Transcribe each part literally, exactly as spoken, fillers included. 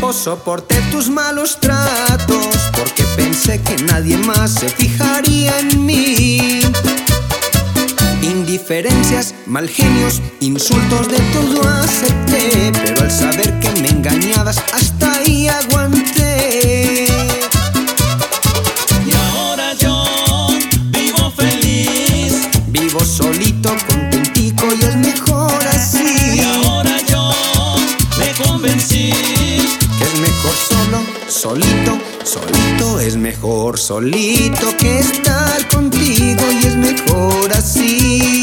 tiempo soporté tus malos tratos, porque pensé que nadie más se fijaría en mí. Indiferencias, mal genios, insultos, de todo acepté, pero al saber que me engañabas, hasta ahí aguanté. Y ahora yo vivo feliz, vivo solito, contentico, y es mejor así. y ahora yo me convencí que es mejor solo, solito, solito. Es mejor solito que estar contigo, y es mejor así.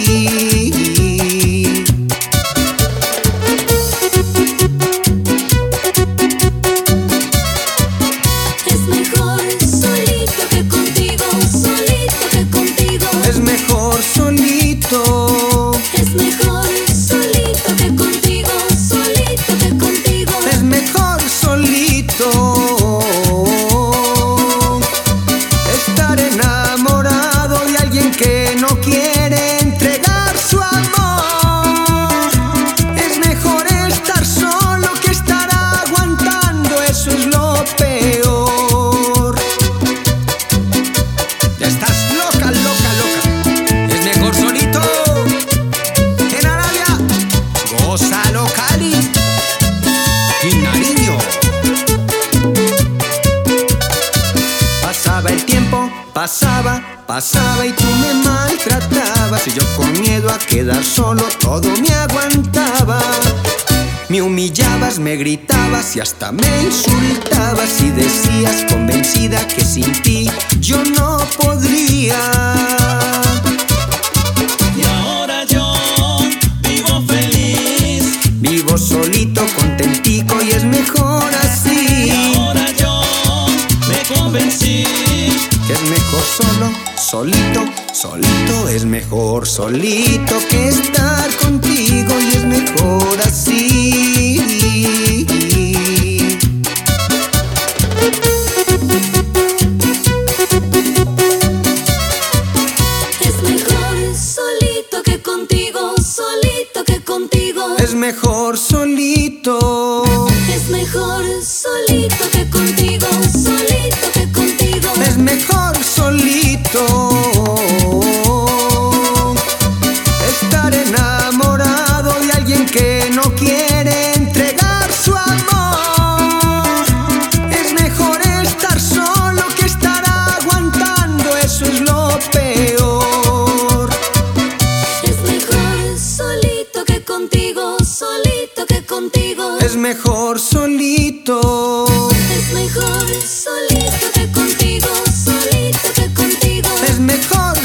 Es mejor solito que contigo, solito que contigo. Es mejor solito. Es mejor solito que contigo, solito que contigo. Es mejor solito. Estar enamorado de alguien que no quiere entregar su amor. Es mejor estar solo que estar aguantando, eso es lo peor. Ya estás loca, loca, loca. Es mejor solito. En Arabia, gózalo, Cali y Nariño. Pasaba el tiempo, pasaba, pasaba y tú me maltratabas, y yo con miedo a quedar solo todo me aguantaba. Me humillabas, me gritabas y hasta me insultabas, y decías convencida que sin ti yo no podría. y ahora yo vivo feliz, Vivo solito, contentico, y es mejor y así. ahora yo me convencí Que es mejor solo, solito, solito. Es mejor solito que estar contigo, y es mejor así. Es mejor solito que contigo, solito que contigo. Es mejor solito. Es mejor solito que contigo, solito que contigo. Es mejor solito. Estar enamorado de alguien que no quiere entregar su amor. Es mejor estar solo que estar aguantando, eso es lo peor. Es mejor solito que contigo, solito que contigo. Es mejor solito. Es mejor solito que contigo, solito que contigo. Es mejor